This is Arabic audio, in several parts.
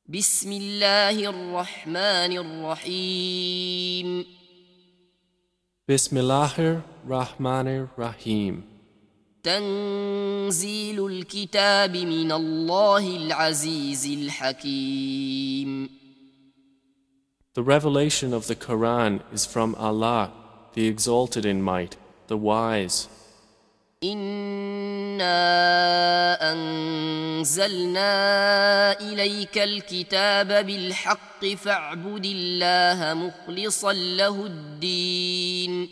بسم الله الرحمن الرحيم Bismillahir Rahmanir Rahim. تنزيل الكتاب من الله العزيز الحكيم. The revelation of the Quran is from Allah, the exalted in might, the wise. إنا أنزلنا إليك الكتاب بالحق فاعبد الله مخلصا له الدين.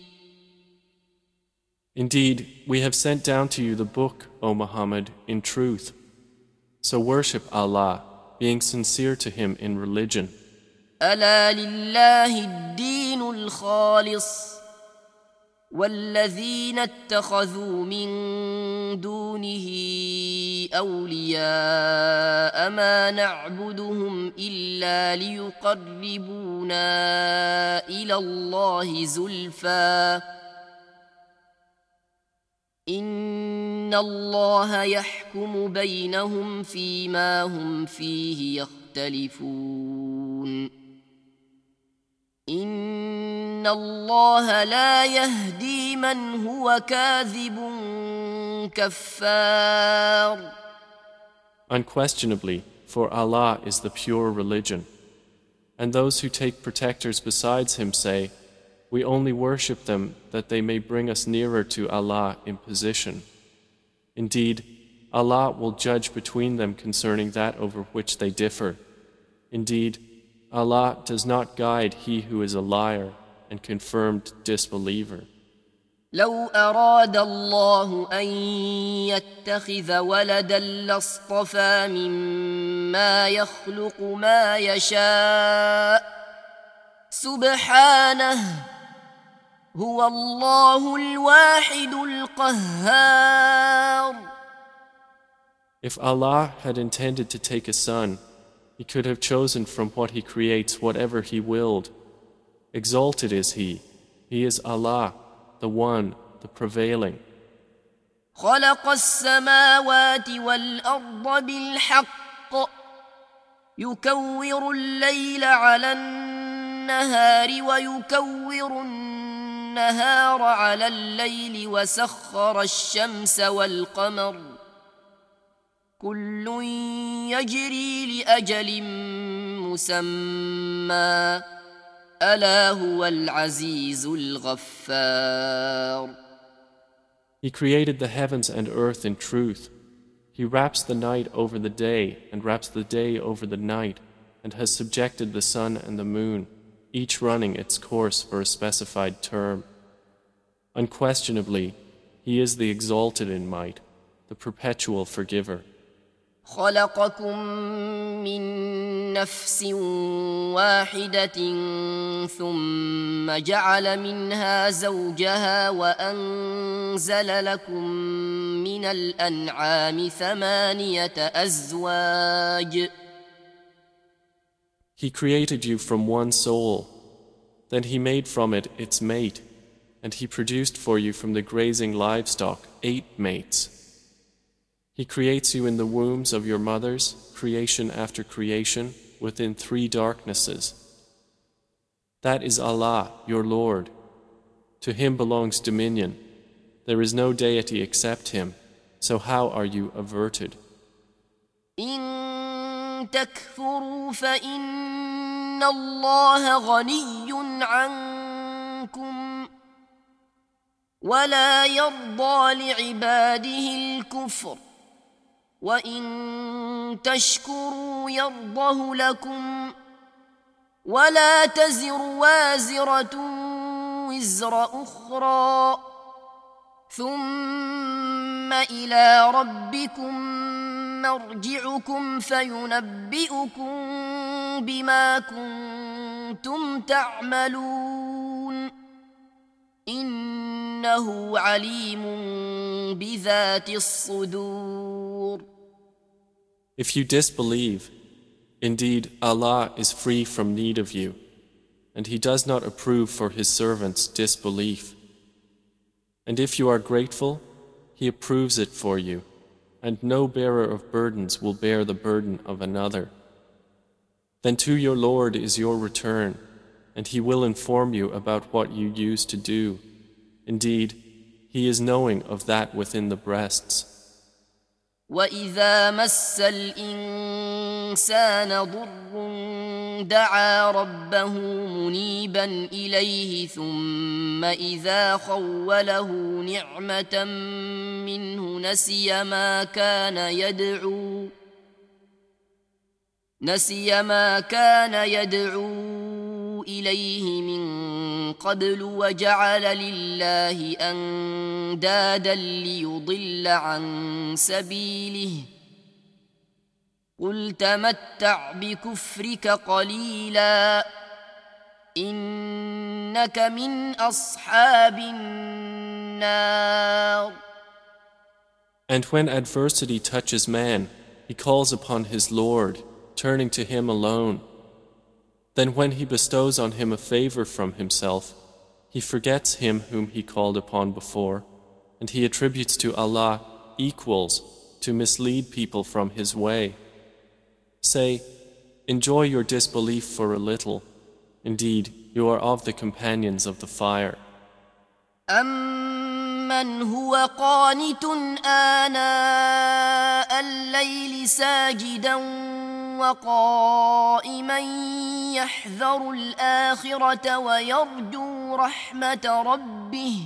Indeed, we have sent down to you the book, O Muhammad, in truth. So worship Allah, being sincere to Him in religion. ألا لله الدين الخالص والذين اتخذوا من دونه أولياء ما نعبدهم إلا ليقربونا إلى الله زلفى إن الله يحكم بينهم فيما هم فيه يختلفون إن الله لا يهدي من هو كاذب كفار. Unquestionably, for Allah is the pure religion. And those who take protectors besides Him say, we only worship them that they may bring us nearer to Allah in position. Indeed, Allah will judge between them concerning that over which they differ. Indeed, Allah does not guide he who is a liar and confirmed disbeliever. لو أراد الله أن يتخذ ولدا لاصطفى مما يخلق ما يشاء سبحانه هو الله الواحد القهار. If Allah had intended to take a son, He could have chosen from what He creates whatever He willed. Exalted is He. He is Allah, the One, the Prevailing. خلق السماوات والأرض بالحق يكور الليل على النهار ويكور النهار على الليل وسخر الشمس والقمر كل يجري لأجل مسمى ألا هو العزيز الغفار. He created the heavens and earth in truth. He wraps the night over the day and wraps the day over the night and has subjected the sun and the moon, each running its course for a specified term. Unquestionably, He is the exalted in might, the perpetual forgiver. خلقكم من نفس واحدة ثم جعل منها زوجها وأنزل لكم من الأنعام 8 أزواج. He created you from one soul, then He made from it its mate, and He produced for you from the grazing livestock 8 mates. He creates you in the wombs of your mothers, creation after creation, within 3 darknesses. That is Allah, your Lord. To Him belongs dominion. There is no deity except Him, so how are you averted? إن تكفروا فإن الله غني عنكم ولا يرضى لعباده الكفر وإن تشكروا يرضه لكم ولا تزر وازرة وزر أخرى ثم إلى ربكم مرجعكم فينبئكم بما كنتم تعملون إنه عليم بذات الصدور. If you disbelieve, indeed Allah is free from need of you, and He does not approve for His servants disbelief. And if you are grateful, He approves it for you, and no bearer of burdens will bear the burden of another. Then to your Lord is your return, and He will inform you about what you used to do. Indeed, He is knowing of that within the breasts. وَإِذَا مَسَّ الْإِنسَانَ ضُرٌّ دَعَا رَبَّهُ مُنِيبًا إِلَيْهِ ثُمَّ إِذَا خَوَّلَهُ نِعْمَةً مِّنْهُ نسي ما كان يدعو إليه من قبل وجعل لله أندادا ليضل عن سبيله قل تمتع بكفرك قليلا إنك من أصحاب النار. And when adversity touches man, he calls upon his Lord, turning to Him alone. Then when he bestows on him a favor from himself, he forgets Him whom he called upon before, and he attributes to Allah equals to mislead people from His way. Say, enjoy your disbelief for a little. Indeed, you are of the companions of the fire. أَمَّنْ هُوَ قَانِتٌ آنَاءَ اللَّيْلِ سَاجِدًا وَقَائِمًا يَحْذَرُ الْآخِرَةَ وَيَرْجُو رَحْمَةَ رَبِّهِ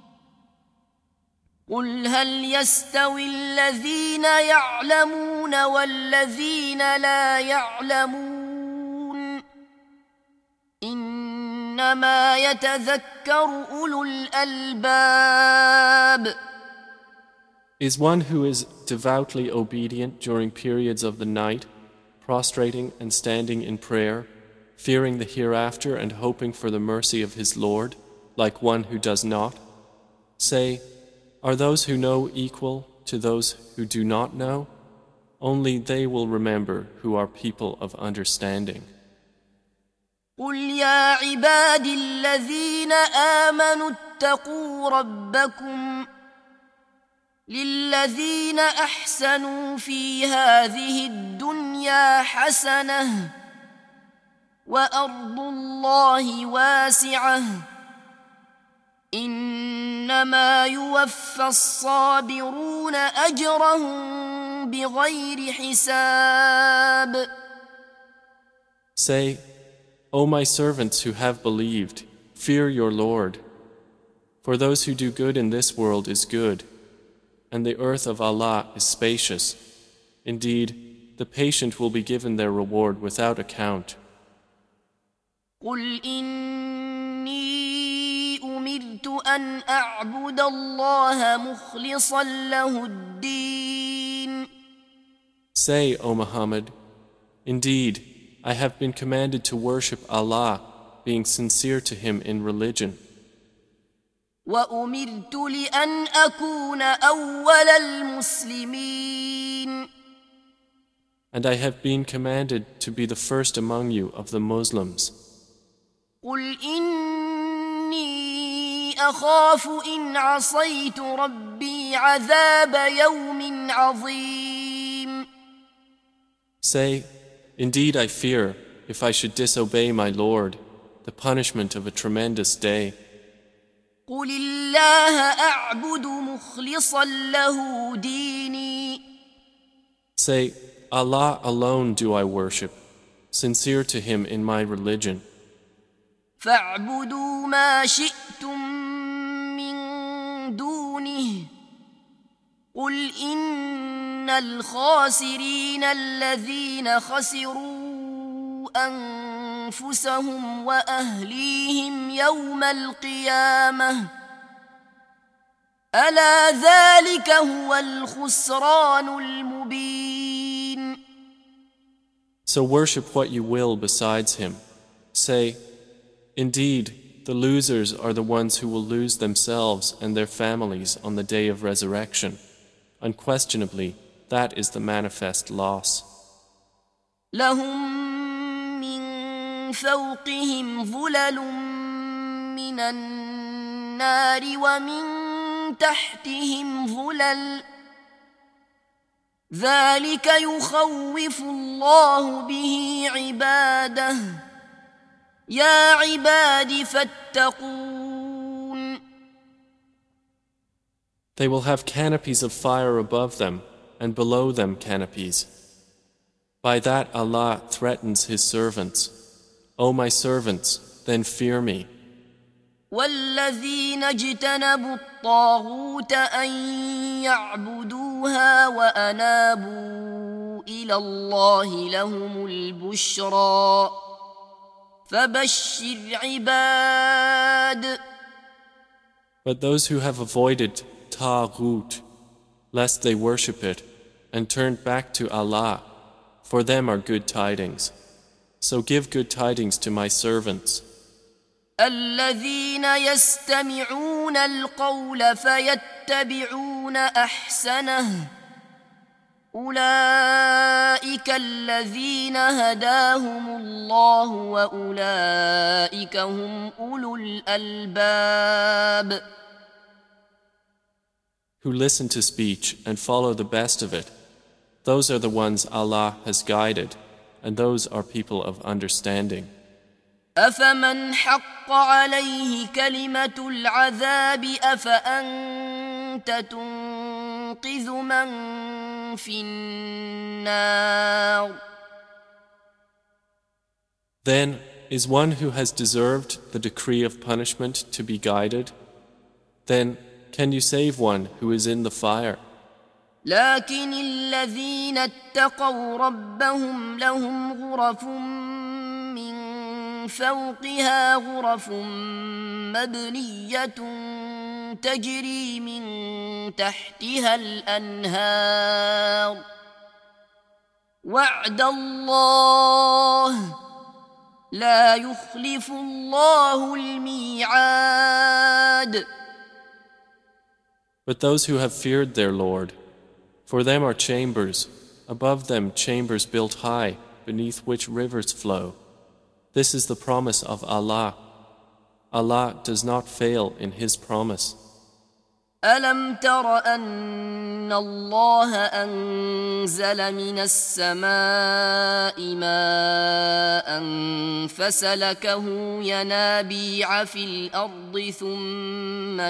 قُلْ هَلْ يَسْتَوِي الَّذِينَ يَعْلَمُونَ وَالَّذِينَ لَا يَعْلَمُونَ إِنَّمَا يَتَذَكَّرُ أُولُو الْأَلْبَابِ. Is one who is devoutly obedient during periods of the night, prostrating and standing in prayer, fearing the hereafter and hoping for the mercy of his Lord, like one who does not? Say, are those who know equal to those who do not know? Only they will remember who are people of understanding. قُلْ يَا عِبَادِي الَّذِينَ آمَنُوا اتَّقُوا رَبَّكُمْ لِلَّذِينَ أَحْسَنُوا فِي هَذِهِ الدُّنْيَا حَسَنَةٌ وَأَرْضُ اللَّهِ وَاسِعَةٌ إِنَّمَا يُوَفَّى الصَّابِرُونَ أَجْرَهُم بِغَيْرِ حِسَابٍ. Say, O my servants who have believed, fear your Lord. For those who do good in this world is good, and the earth of Allah is spacious. Indeed, the patient will be given their reward without account. قُلْ إِنِّي أُمِرْتُ أَنْ أَعْبُدَ اللَّهَ مُخْلِصًا لَهُ الدِّينَ. Say, O Muhammad, indeed, I have been commanded to worship Allah, being sincere to Him in religion. وَأُمِرْتُ لِأَنْ أَكُونَ أَوَّلَ الْمُسْلِمِينَ. And I have been commanded to be the first among you of the Muslims. قُلْ إِنِّي أَخَافُ إِنْ عَصَيْتُ رَبِّي عَذَابَ يَوْمٍ عَظِيمٍ. Say, indeed I fear, if I should disobey my Lord, the punishment of a tremendous day. قُلِ اللَّهَ أَعْبُدُ مُخْلِصًا لَهُ دِينِي. Say, Allah alone do I worship, sincere to Him in my religion. فَاعْبُدُوا مَا شِئْتُم مِّن دُونِهِ قُلْ إِنَّ الْخَاسِرِينَ الَّذِينَ خَسِرُوا أَنفُسَهُمْ وَأَهْلِيهِمْ يَوْمَ الْقِيَامَةِ أَلَا ذَلِكَ هُوَ الْخُسْرَانُ الْمُبِينُ. So worship what you will besides Him. Say, indeed, the losers are the ones who will lose themselves and their families on the day of resurrection. Unquestionably, that is the manifest loss. لهم من فوقهم ظلل من النار ومن تحتهم ظلل ذلك يخوف الله به عباده يا عباد فاتقون. They will have canopies of fire above them and below them canopies. By that Allah threatens His servants. O my servants, then fear me. والذين اجتنبوا الطاغوت أن يعبدوها وأنابوا إلى الله لهم البشرى فبشر عباد. But those who have avoided Taghut, lest they worship it, and turned back to Allah, for them are good tidings. So give good tidings to my servants. الذين يستمعون القول فيتبعون أحسنه أولئك الذين هداهم الله وأولئك هم أولو الألباب. Who listen to speech and follow the best of it, those are the ones Allah has guided, and those are people of understanding. أفمن حق عليه كلمة العذاب أفأنت تنقذ من في النار. Then is one who has deserved the decree of punishment to be guided? Then can you save one who is in the fire? لكن الذين اتقوا ربهم لهم غرف من فوقها غرف مبنية تجري من تحتها الأنهار وعد الله لا يخلف الله الميعاد. But those who have feared their Lord, for them are chambers, above them chambers built high, beneath which rivers flow. This is the promise of Allah. Allah does not fail in His promise. ألم تر أن الله أنزل من السماء ماء فسلكه ينابيع في الأرض ثم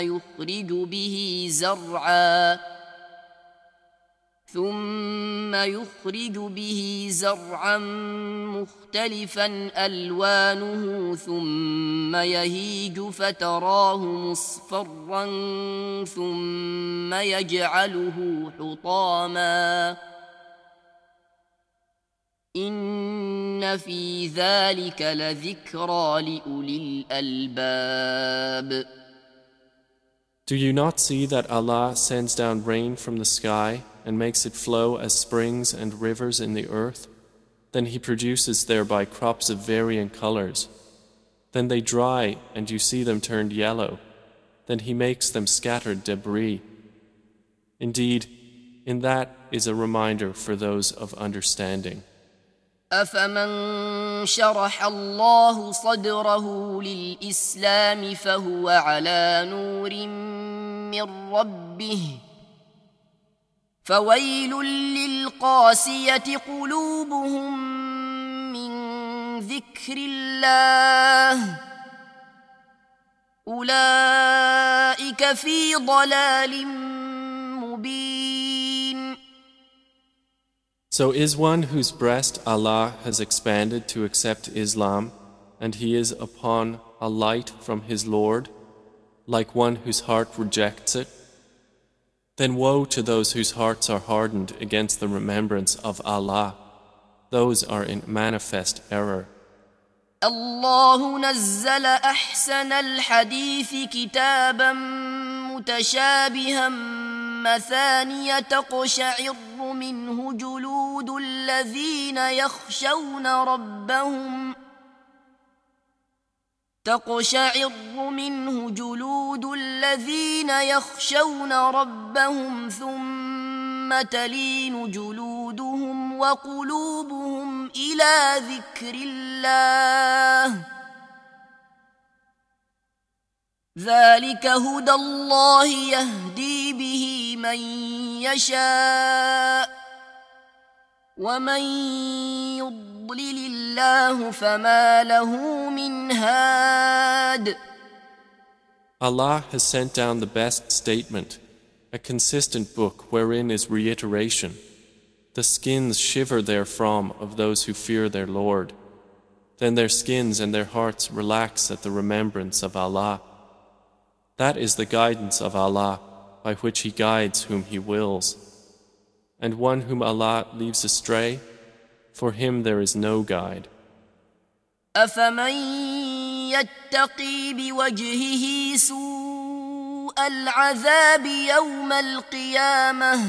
يخرج به زرعا مختلفا ألوانه ثم يهيج فتراه مصفرا ثم يجعله حطاما إن في ذلك لذكرى لأولي الألباب. Do you not see that Allah sends down rain from the sky and makes it flow as springs and rivers in the earth? Then He produces thereby crops of varying colors. Then they dry and you see them turned yellow. Then He makes them scattered debris. Indeed, in that is a reminder for those of understanding. أفمن شرح الله صدره للإسلام فهو على نور من ربه فويل للقاسية قلوبهم من ذكر الله أولئك في ضلال مبين. So is one whose breast Allah has expanded to accept Islam, and he is upon a light from his Lord, like one whose heart rejects it? Then woe to those whose hearts are hardened against the remembrance of Allah. Those are in manifest error. الله نزل أحسن الحديث كتابا متشابها مثانية تقشعر منه جلود الذين يخشون ربهم ثم تلين جلودهم وقلوبهم إلى ذكر الله ذلك هدى الله يهدي به من يشاء ومن يضلل الله فما له من هاد. Allah has sent down the best statement, a consistent book wherein is reiteration. The skins shiver therefrom of those who fear their Lord. Then their skins and their hearts relax at the remembrance of Allah. That is the guidance of Allah, by which He guides whom He wills. And one whom Allah leaves astray, for him there is no guide. أفمن يتقي بوجهه سوء العذاب يوم القيامة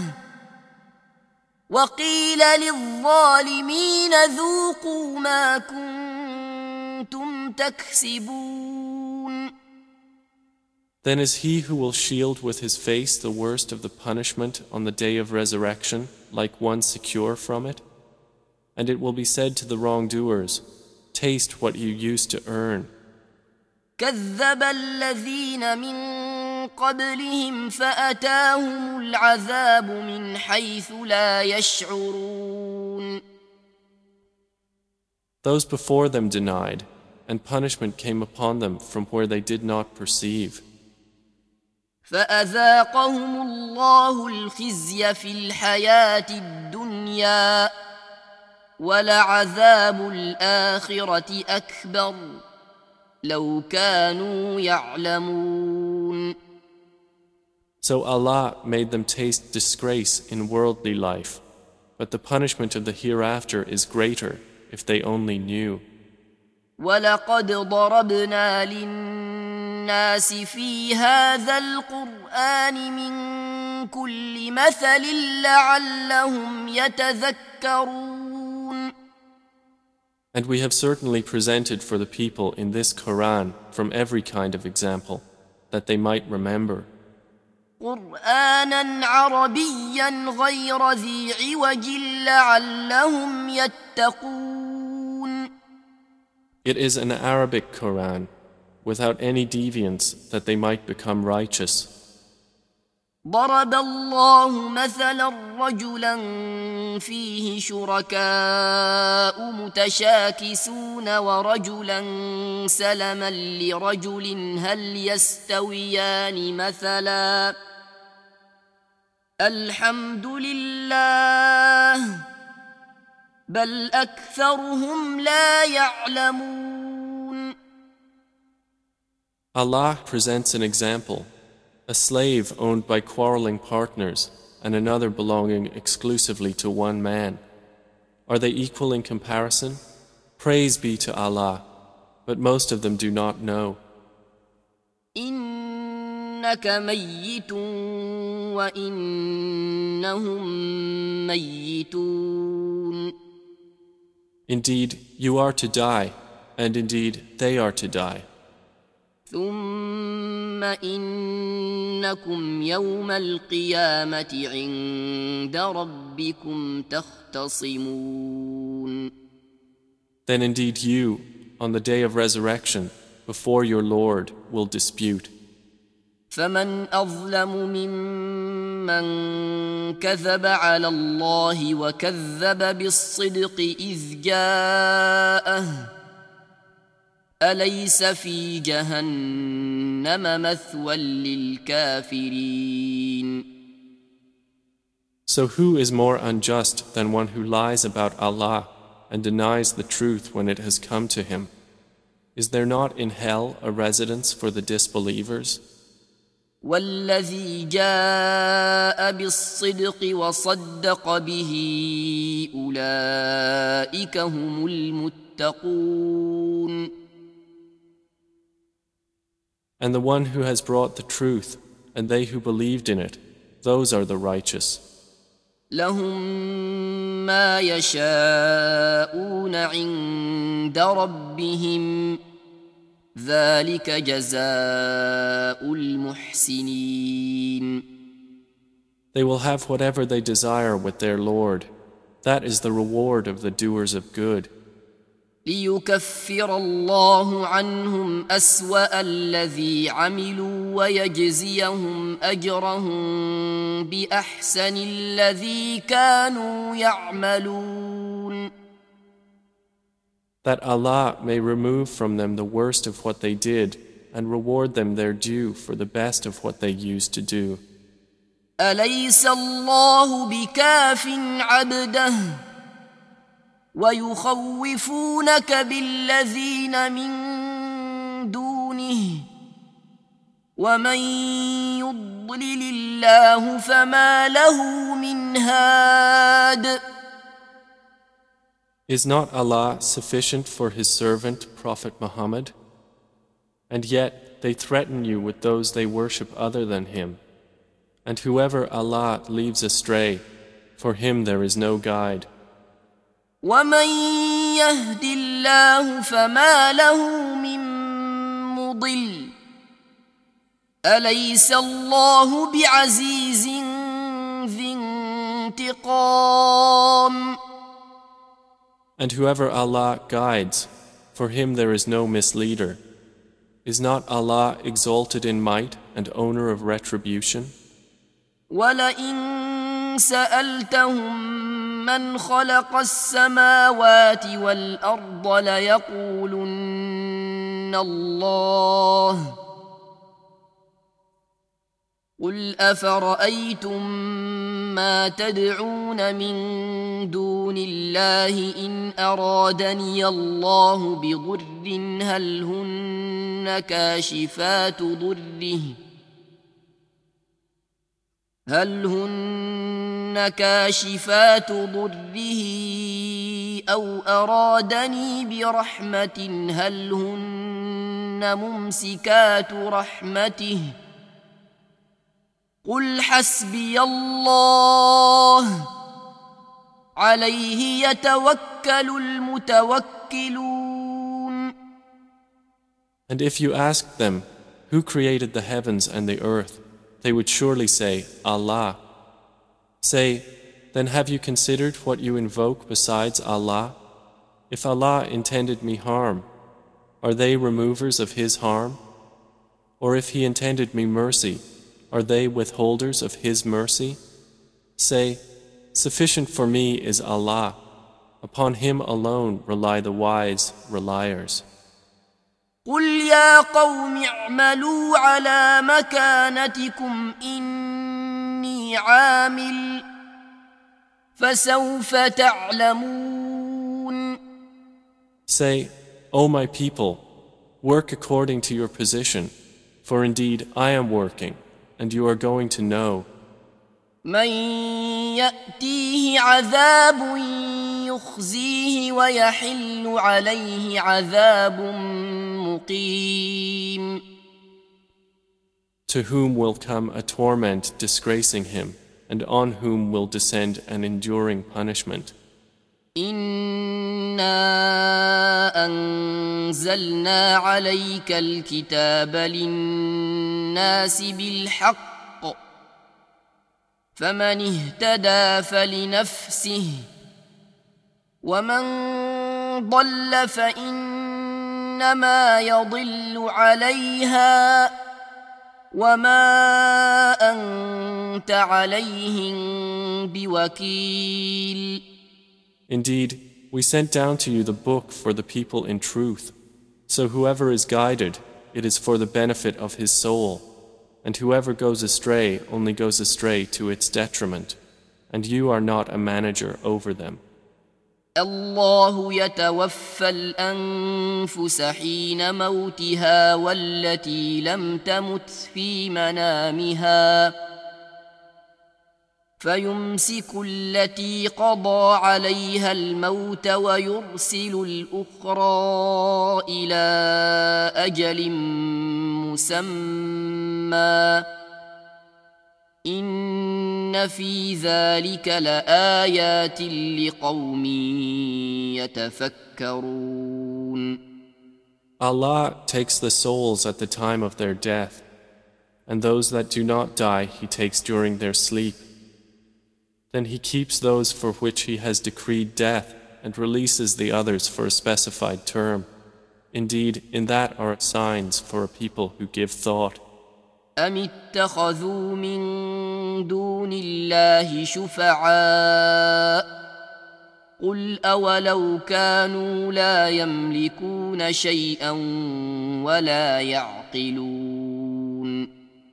وقيل للظالمين ذوقوا ما كنتم تكسبون. Then is he who will shield with his face the worst of the punishment on the day of resurrection like one secure from it? And it will be said to the wrongdoers, taste what you used to earn. كذب الذين من قبلهم فأتاهم العذاب من حيث لا يشعرون. Those before them denied, and punishment came upon them from where they did not perceive. فأذاقهم الله الخزي في الحياة الدنيا ولعذاب الآخرة أكبر لو كانوا يعلمون. So Allah made them taste disgrace in worldly life, but the punishment of the hereafter is greater if they only knew. ولقد ضربنا للناس في هذا القرآن من كل مثل لعلهم يتذكرون. And we have certainly presented for the people in this Quran from every kind of example, that they might remember. قرآنا عربيا غير ذي عوج لعلهم يتقون. It is an Arabic Quran, without any deviance, that they might become righteous. ضرب الله مثلا رجلا فيه شركاء متشاكسون ورجلا سلما لرجل هل يستويان مثلا الحمد لله بل أكثرهم لا يعلمون. Allah presents an example. A slave owned by quarreling partners and another belonging exclusively to one man. Are they equal in comparison? Praise be to Allah, but most of them do not know. إنك ميت وإنهم ميتون. Indeed, you are to die, and indeed they are to die. ثم إنكم يوم القيامة عند ربكم تختصمون. Then indeed you, on the day of resurrection, before your Lord, will dispute. فمن أظلم ممن كذب على الله وكذب بالصدق إذ جاءه أليس في جهنم مثوى للكافرين. So who is more unjust than one who lies about Allah and denies the truth when it has come to him? Is there not in hell a residence for the disbelievers? والذي جاء بالصدق وصدق به أولئك هم المتقون. And the one who has brought the truth, and they who believed in it, those are the righteous. لهم ما يشاءون عند ربهم ذلك جزاء المحسنين. They will have whatever they desire with their Lord. That is the reward of the doers of good. ليكفر الله عنهم أسوأ الذي عملوا ويجزيهم أجرهم بأحسن الذي كانوا يعملون. That Allah may remove from them the worst of what they did and reward them their due for the best of what they used to do. أليس الله بكاف عبده ويخوفونك بالذين من دونه ومن يضلل الله فما له من هاد. Is not Allah sufficient for His servant Prophet Muhammad? And yet they threaten you with those they worship other than Him. And whoever Allah leaves astray, for him there is no guide. ومن يهد الله فما له من مضل أليس الله بعزيز ذي انتقام. And whoever Allah guides, for him there is no misleader. Is not Allah exalted in might and owner of retribution? ولئن سألتهم من خلق السماوات والأرض ليقولن الله قل أفرأيتم ما تدعون من دون الله إن أرادني الله بضر هل هن كاشفات ضره أو أرادني برحمة هل هن ممسكات رحمته قل حسبي الله عليه يتوكل المتوكلون. And if you asked them, who created the heavens and the earth, they would surely say, Allah. Say, then have you considered what you invoke besides Allah? If Allah intended me harm, are they removers of His harm? Or if He intended me mercy, are they withholders of His mercy? Say, sufficient for me is Allah. Upon Him alone rely the wise reliers. قل يا قوم اعملوا على مكانتكم إني عامل فسوف تعلمون. Say, O my people, work according to your position, for indeed I am working, and you are going to know. من يأتيه عذاب يخزيه ويحل عليه عذاب مقيم. To whom will come a torment disgracing him, and on whom will descend an enduring punishment. إنا أنزلنا عليك الكتاب للناس بالحق فمن اهتدى فلنفسه ومن ضل فإنما يضل عليها وما أنت عليهم بوكيل. Indeed, we sent down to you the book for the people in truth. So whoever is guided, it is for the benefit of his soul. And whoever goes astray only goes astray to its detriment. And you are not a manager over them. الله يتوفى الأنفس حين موتها والتي لم تمت في منامها فيمسك التي قضى عليها الموت ويرسل الأخرى إلى أجل مسمى إن في ذلك لآيات لقوم يتفكرون. Allah takes the souls at the time of their death, and those that do not die He takes during their sleep. Then He keeps those for which He has decreed death and releases the others for a specified term. Indeed, in that are signs for a people who give thought. أم اتخذوا من دون الله شفعاء قل أولو كانوا لا يملكون شيئا ولا يعقلون.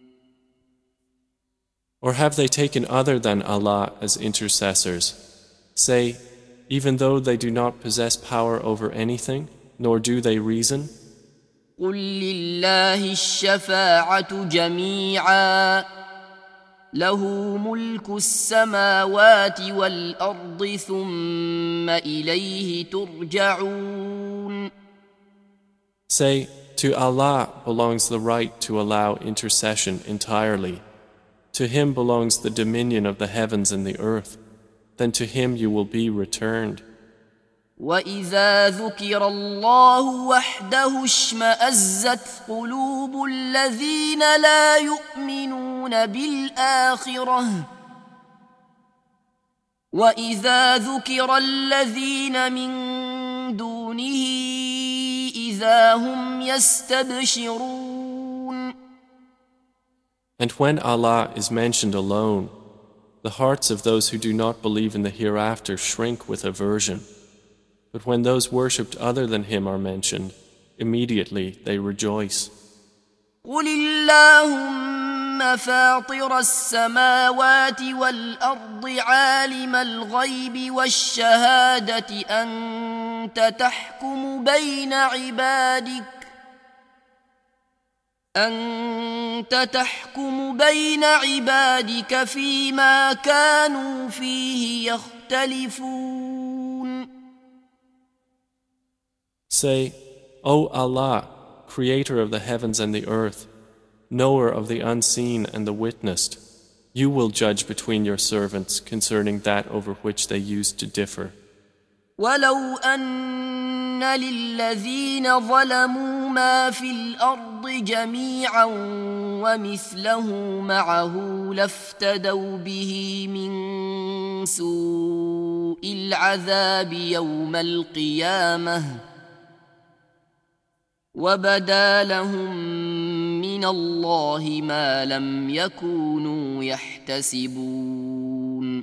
Or have they taken other than Allah as intercessors? Say, even though they do not possess power over anything, nor do they reason? قل لله الشفاعة جميعا له ملك السماوات والأرض ثم إليه ترجعون. Say, to Allah belongs the right to allow intercession entirely. To Him belongs the dominion of the heavens and the earth. Then to Him you will be returned. وإذا ذكر الله وحده اشمأزت قلوب الذين لا يؤمنون بالآخرة وإذا ذكر الذين من دونه إذا هم يستبشرون. And when Allah is mentioned alone, the hearts of those who do not believe in the hereafter shrink with aversion. But when those worshipped other than Him are mentioned, immediately they rejoice. قل اللهم فاطر السماوات والأرض عالم الغيب والشهادة أنت تحكم بين عبادك فيما كانوا فيه يختلفون. Say, O Allah, Creator of the heavens and the earth, Knower of the unseen and the witnessed, you will judge between your servants concerning that over which they used to differ. ولو أن للذين ظلموا ما في الأرض جميعا ومثله معه لافتدوا به من سوء العذاب يوم القيامة وبدا لهم من الله ما لم يكونوا يحتسبون.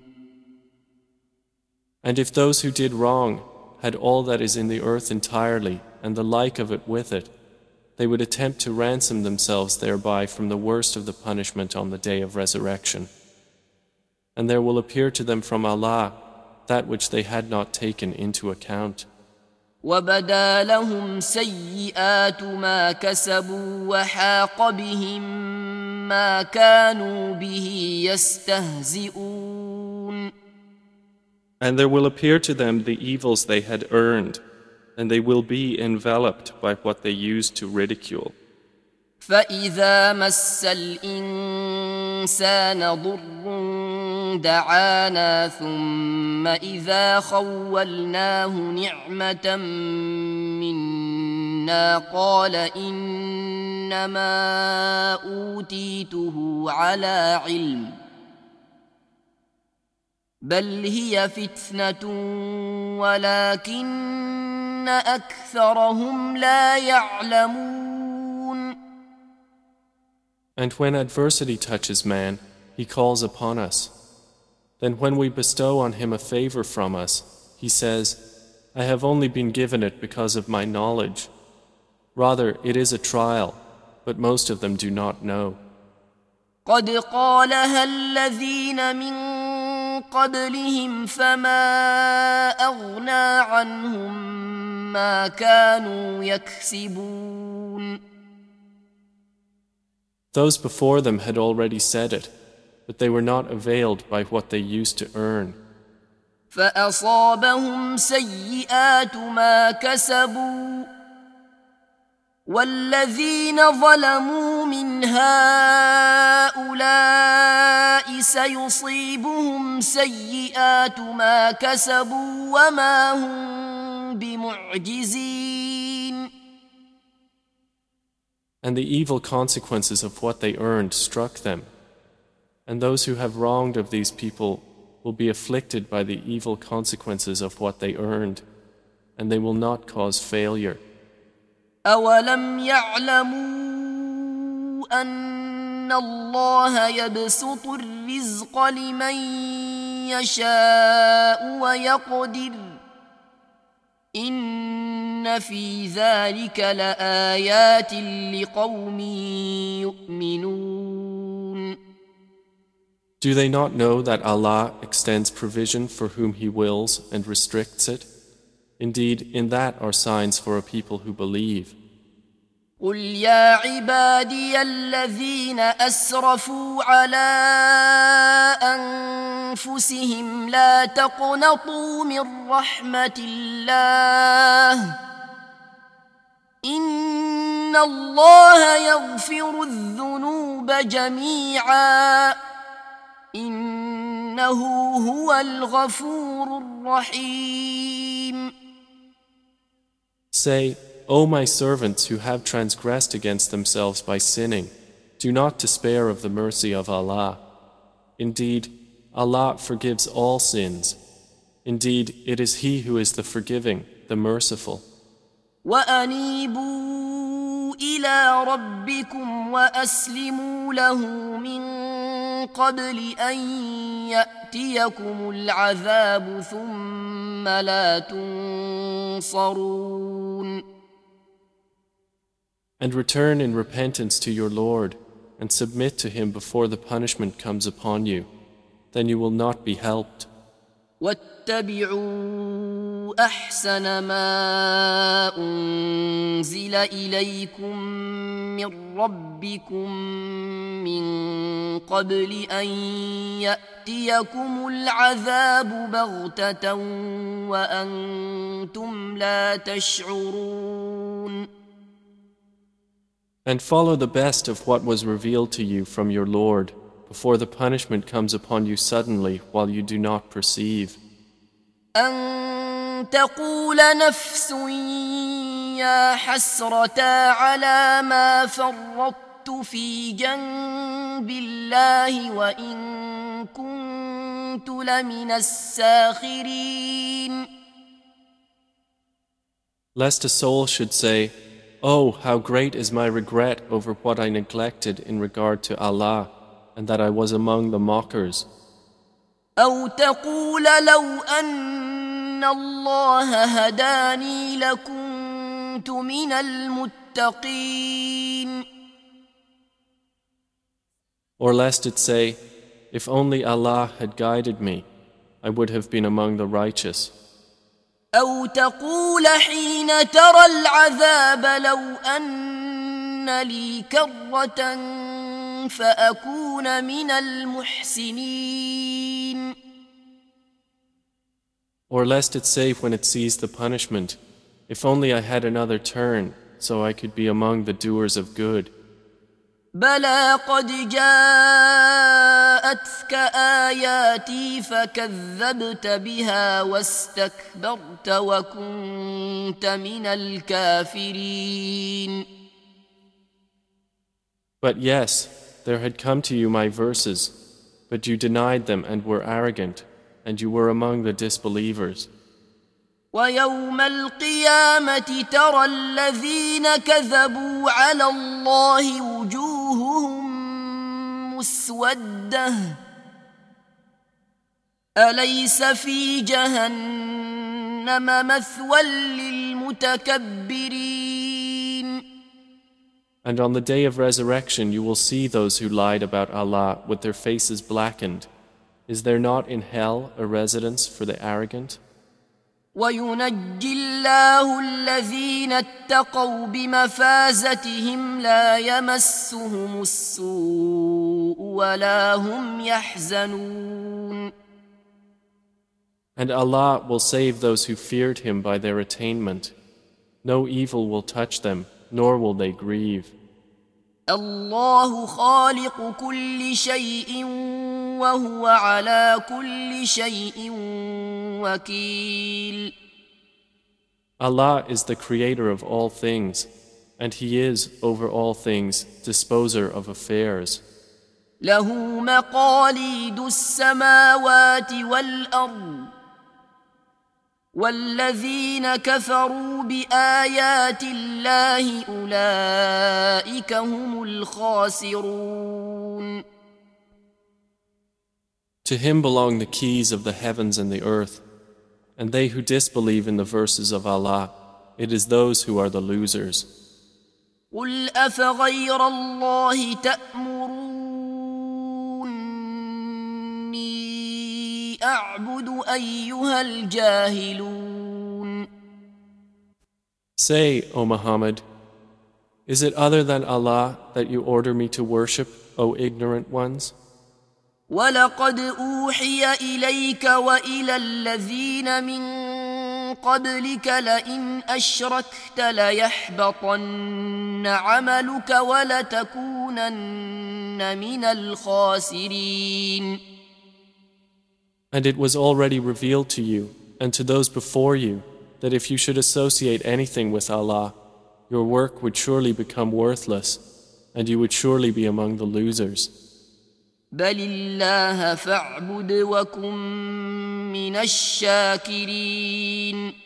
And if those who did wrong had all that is in the earth entirely and the like of it with it, they would attempt to ransom themselves thereby from the worst of the punishment on the day of resurrection. And there will appear to them from Allah that which they had not taken into account. وبدا لهم سيئات ما كسبوا وحاق بهم ما كانوا به يستهزئون. And there will appear to them the evils they had earned, and they will be enveloped by what they used to ridicule. فإذا مس الإنسان ضر دعانا ثم إذا خولناه نعمة منا قال إنما أوتيته على علم بل هي فتنة ولكن أكثرهم لا يعلمون. And when adversity touches man, he calls upon us. Then when we bestow on him a favor from us, he says, I have only been given it because of my knowledge. Rather, it is a trial, but most of them do not know. قد قالها الذين من قبلهم فما أغنى عنهم ما كانوا يكسبون. Those before them had already said it, but they were not availed by what they used to earn. فأصابهم سيئات ما كسبوا والذين ظلموا من هؤلاء سيصيبهم سيئات ما كسبوا وما هم بمعجزين. And the evil consequences of what they earned struck them. And those who have wronged of these people will be afflicted by the evil consequences of what they earned, and they will not cause failure. أولم يعلموا أن الله يبسط الرزق لمن يشاء ويقدر إن في ذلك لآيات لقوم يؤمنون. Do they not know that Allah extends provision for whom He wills and restricts it? Indeed, in that are signs for a people who believe. قل يا عبادي الذين أسرفوا على أنفسهم لا تقنطوا من رحمة الله إن الله يغفر الذنوب جميعا إنه هو الغفور الرحيم. Say, O my servants who have transgressed against themselves by sinning, do not despair of the mercy of Allah. Indeed, Allah forgives all sins. Indeed, it is He who is the forgiving, the merciful. وأنيبوا إلى ربكم وأسلموا له من قبل أن يأتيكم العذاب ثم لا تنصرون. And return in repentance to your Lord, and submit to Him before the punishment comes upon you. Then you will not be helped. واتبعوا أحسن ما أنزل إليكم من ربكم من قبل أن يأتيكم العذاب بغتة وأنتم لا تشعرون. And follow the best of what was revealed to you from your Lord, before the punishment comes upon you suddenly while you do not perceive. أن تقول نفس يا حسرتا على ما فرطت في جنب الله وإن كنت لمن الساخرين. Lest a soul should say, Oh, how great is my regret over what I neglected in regard to Allah, and that I was among the mockers. أو تقول لو أن الله هداني لكنت من المتقين. Or lest it say, If only Allah had guided me, I would have been among the righteous. أو تقول حين ترى العذاب لو أن لي كرة فأكون من المحسنين. Or lest it say when it sees the punishment, If only I had another turn, so I could be among the doers of good. بلى قد جاءتك آياتي فكذبت بها واستكبرت وكنت من الكافرين. But yes, there had come to you my verses, but you denied them and were arrogant, and you were among the disbelievers. ويوم القيامة ترى الذين كذبوا على الله وجوههم مسودة أليس في جهنم مثوى للمتكبرين. And on the day of resurrection you will see those who lied about Allah with their faces blackened. Is there not in hell a residence for the arrogant? وينجي الله الذين اتقوا بمفازتهم لا يمسهم السوء ولا هم يحزنون. And Allah will save those who feared Him by their attainment. No evil will touch them, nor will they grieve. الله خالق كل شيء وهو على كل شيء وكيل. Allah is the creator of all things, and He is, over all things, disposer of affairs. له مقاليد السماوات والأرض والذين كفروا بآيات الله أولئك هم الخاسرون. To him belong the keys of the heavens and the earth, and they who disbelieve in the verses of Allah, it is those who are the losers. قل أفغير الله تأمروني أعبد أيها الجاهلون. Say, O Muhammad, is it other than Allah that you order me to worship, O ignorant ones? ولقد أوحي إليك وإلى الذين من قبلك لئن أشركت ليحبطن عملك ولتكونن من الخاسرين. And it was already revealed to you and to those before you that if you should associate anything with Allah, your work would surely become worthless and you would surely be among the losers. بل الله فاعبد وكن من الشاكرين.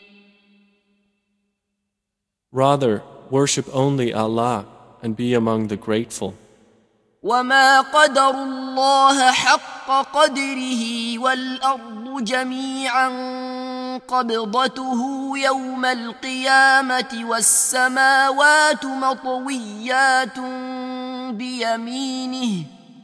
Rather, worship only Allah and be among the grateful. وما قدر الله حق قدره والأرض جميعا قبضته يوم القيامة والسماوات مطويات بيمينه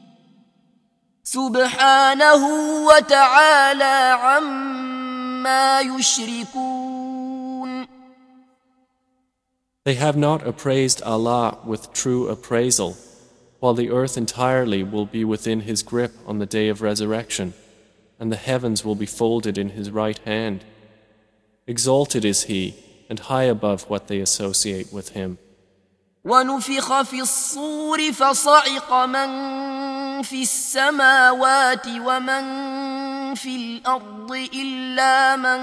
سبحانه وتعالى عما يشركون. They have not appraised Allah with true appraisal, while the earth entirely will be within His grip on the day of resurrection, and the heavens will be folded in His right hand. Exalted is He, and high above what they associate with Him. ونفخ في الصور فصعق من في السماوات ومن في الأرض إلا من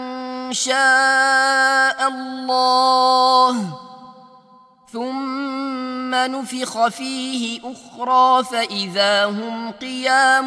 شاء الله ثم نفخ فيه أخرى فإذا هم قيام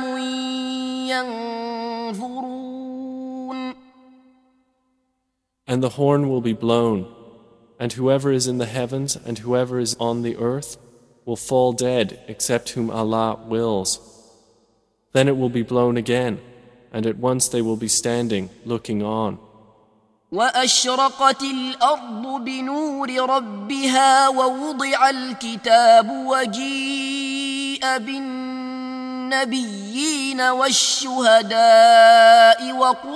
ينظرون. And the horn will be blown, and whoever is in the heavens and whoever is on the earth will fall dead except whom Allah wills. Then it will be blown again, and at once they will be standing, looking on. وأشرقت الأرض بنور ربها ووضع الكتاب وجيء بالنبيين والشهداء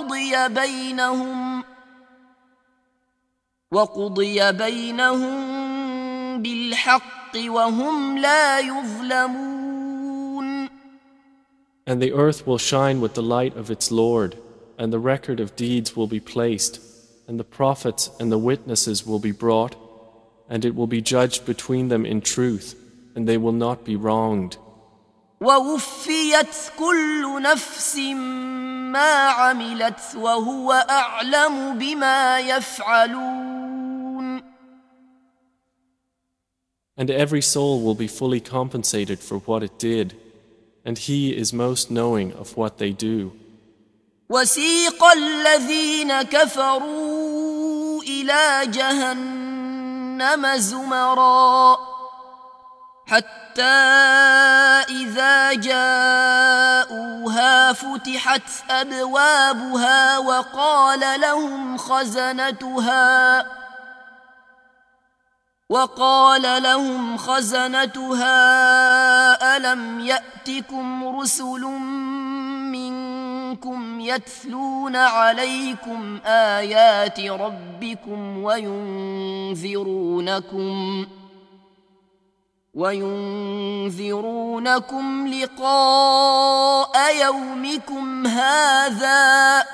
وقضي بينهم بالحق وهم لا يظلمون. And the earth will shine with the light of its Lord, and the record of deeds will be placed, and the prophets and the witnesses will be brought, and it will be judged between them in truth, and they will not be wronged. ووفيت كل نفس ما عملت وهو أعلم بما يفعلون. And every soul will be fully compensated for what it did, and He is most knowing of what they do. وسيق الذين كفروا إلى جهنم زمرا حتى إذا جاءوها فتحت أبوابها وقال لهم خزنتها ألم يأتكم رسل منكم يتلون عليكم آيات ربكم وينذرونكم لقاء يومكم هذا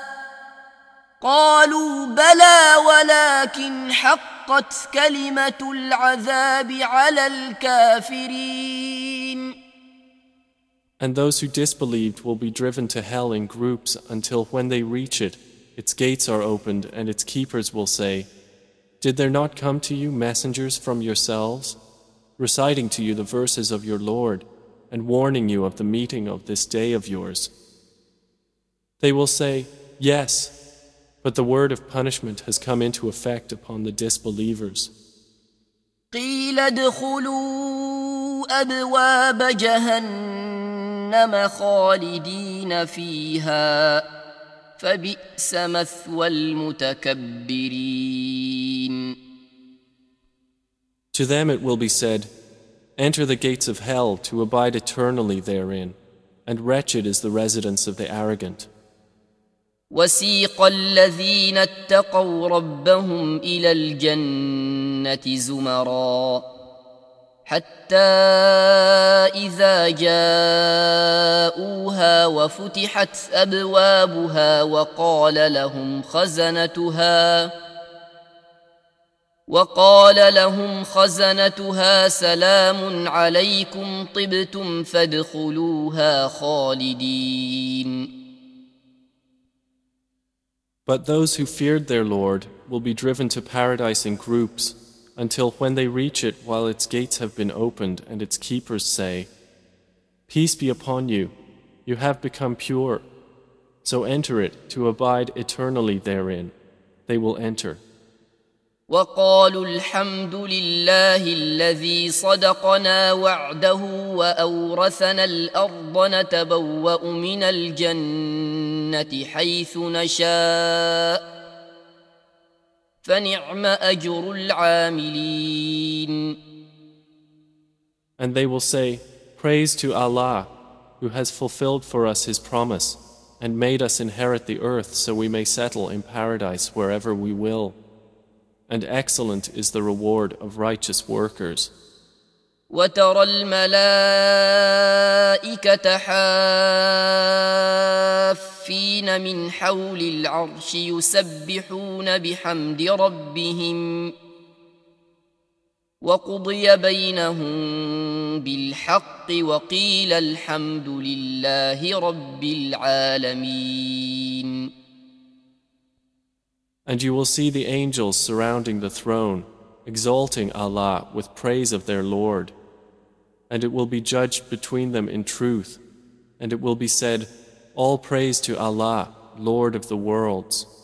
قالوا بلى ولكن حقت كلمة العذاب على الكافرين. And those who disbelieved will be driven to hell in groups until when they reach it, its gates are opened and its keepers will say, "Did there not come to you messengers from yourselves, reciting to you the verses of your Lord, and warning you of the meeting of this day of yours. They will say, yes, but the word of punishment has come into effect upon the disbelievers. قيل ادخلوا أبواب جهنم خالدين فيها فبئس مثوى المتكبرين. To them it will be said, enter the gates of hell to abide eternally therein, and wretched is the residence of the arrogant. وسيق الذين اتقوا ربهم إلى الجنة زمرا حتى إذا جاءوها وفتحت أبوابها وقال لهم خزنتها سلام عليكم طبتم فادخلوها خالدين. But those who feared their Lord will be driven to paradise in groups until when they reach it while its gates have been opened and its keepers say, peace be upon you, you have become pure, so enter it to abide eternally therein. They will enter. وقالوا الحمد لله الذي صدقنا وعده وأورثنا الأرض نتبوأ من الجنة حيث نشاء فنعم أجر العاملين. And they will say, praise to Allah, who has fulfilled for us His promise and made us inherit the earth so we may settle in paradise wherever we will. And excellent is the reward of righteous workers. وترى الملائكة حافين من حول العرش يسبحون بحمد ربهم وقضي بينهم بالحق وقيل الحمد لله رب العالمين. And you will see the angels surrounding the throne, exalting Allah with praise of their Lord. And it will be judged between them in truth, and it will be said, all praise to Allah, Lord of the worlds.